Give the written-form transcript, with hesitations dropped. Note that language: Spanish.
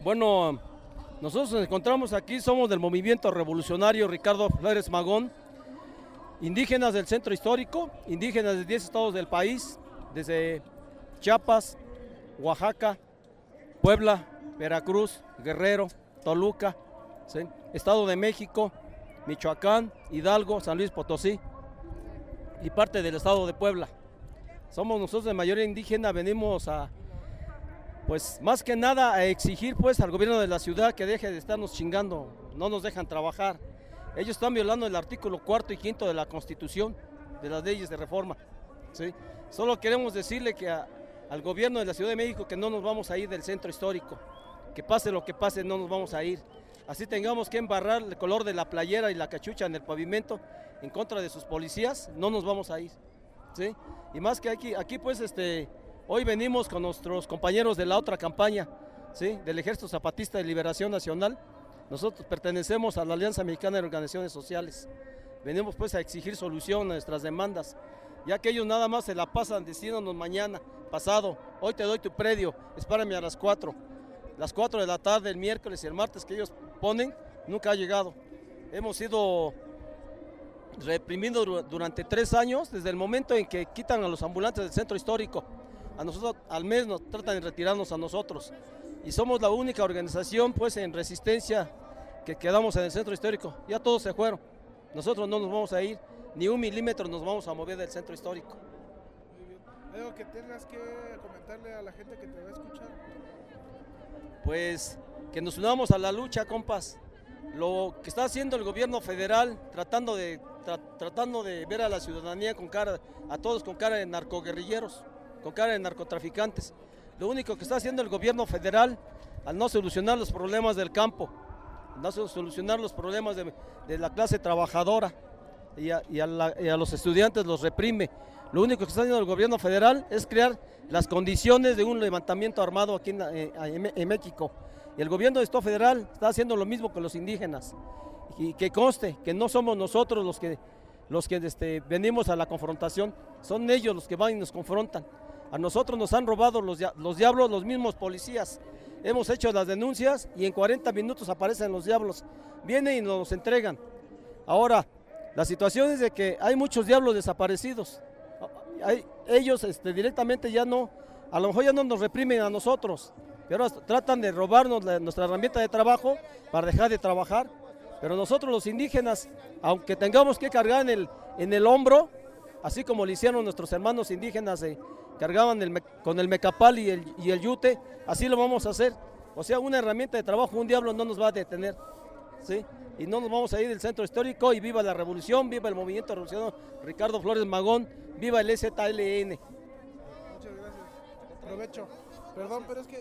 Bueno, nosotros nos encontramos aquí, somos del movimiento revolucionario Ricardo Flores Magón, indígenas del centro histórico, indígenas de 10 estados del país, desde Chiapas, Oaxaca, Puebla, Veracruz, Guerrero, Toluca, ¿sí? Estado de México, Michoacán, Hidalgo, San Luis Potosí y parte del estado de Puebla. Somos nosotros de mayoría indígena, venimos a, pues más que nada a exigir pues al gobierno de la ciudad que deje de estarnos chingando, no nos dejan trabajar. Ellos están violando el artículo 4 y 5 de la Constitución, de las leyes de reforma, ¿sí? Solo queremos decirle que al gobierno de la Ciudad de México que no nos vamos a ir del centro histórico, que pase lo que pase no nos vamos a ir. Así tengamos que embarrar el color de la playera y la cachucha en el pavimento en contra de sus policías, no nos vamos a ir, ¿sí? Y más que aquí pues hoy venimos con nuestros compañeros de la otra campaña, ¿sí? Del Ejército Zapatista de Liberación Nacional. Nosotros pertenecemos a la Alianza Mexicana de Organizaciones Sociales. Venimos pues a exigir solución a nuestras demandas, ya que ellos nada más se la pasan diciéndonos mañana, pasado, hoy te doy tu predio, espérame a las 4 de la tarde, el miércoles y el martes que ellos ponen, nunca ha llegado. Hemos sido reprimidos durante 3 años, desde el momento en que quitan a los ambulantes del centro histórico. A nosotros al mes nos tratan de retirarnos a nosotros. Y somos la única organización pues en resistencia que quedamos en el centro histórico. Ya todos se fueron. Nosotros no nos vamos a ir, ni 1 milímetro nos vamos a mover del centro histórico. Muy bien. ¿Algo que tengas que comentarle a la gente que te va a escuchar? Pues que nos unamos a la lucha, compas. Lo que está haciendo el gobierno federal, tratando de ver a la ciudadanía con cara, a todos con cara de narcoguerrilleros, con cara de narcotraficantes. Lo único que está haciendo el gobierno federal, al no solucionar los problemas del campo, no solucionar los problemas de la clase trabajadora y a los estudiantes los reprime. Lo único que está haciendo el gobierno federal es crear las condiciones de un levantamiento armado aquí en México. Y el gobierno del Estado federal está haciendo lo mismo con los indígenas. Y que conste que no somos nosotros los que venimos a la confrontación, son ellos los que van y nos confrontan. A nosotros nos han robado los diablos, los mismos policías. Hemos hecho las denuncias y en 40 minutos aparecen los diablos. Vienen y nos los entregan. Ahora, la situación es de que hay muchos diablos desaparecidos. Ellos directamente ya no, a lo mejor ya no nos reprimen a nosotros, pero tratan de robarnos nuestra herramienta de trabajo para dejar de trabajar. Pero nosotros los indígenas, aunque tengamos que cargar en el hombro, así como lo hicieron nuestros hermanos indígenas, cargaban con el mecapal y el yute, así lo vamos a hacer. O sea, una herramienta de trabajo, un diablo no nos va a detener, ¿sí? Y no nos vamos a ir del centro histórico. Y viva la revolución, viva el movimiento revolucionario Ricardo Flores Magón, viva el EZLN. Muchas gracias. Provecho. Perdón, pero es que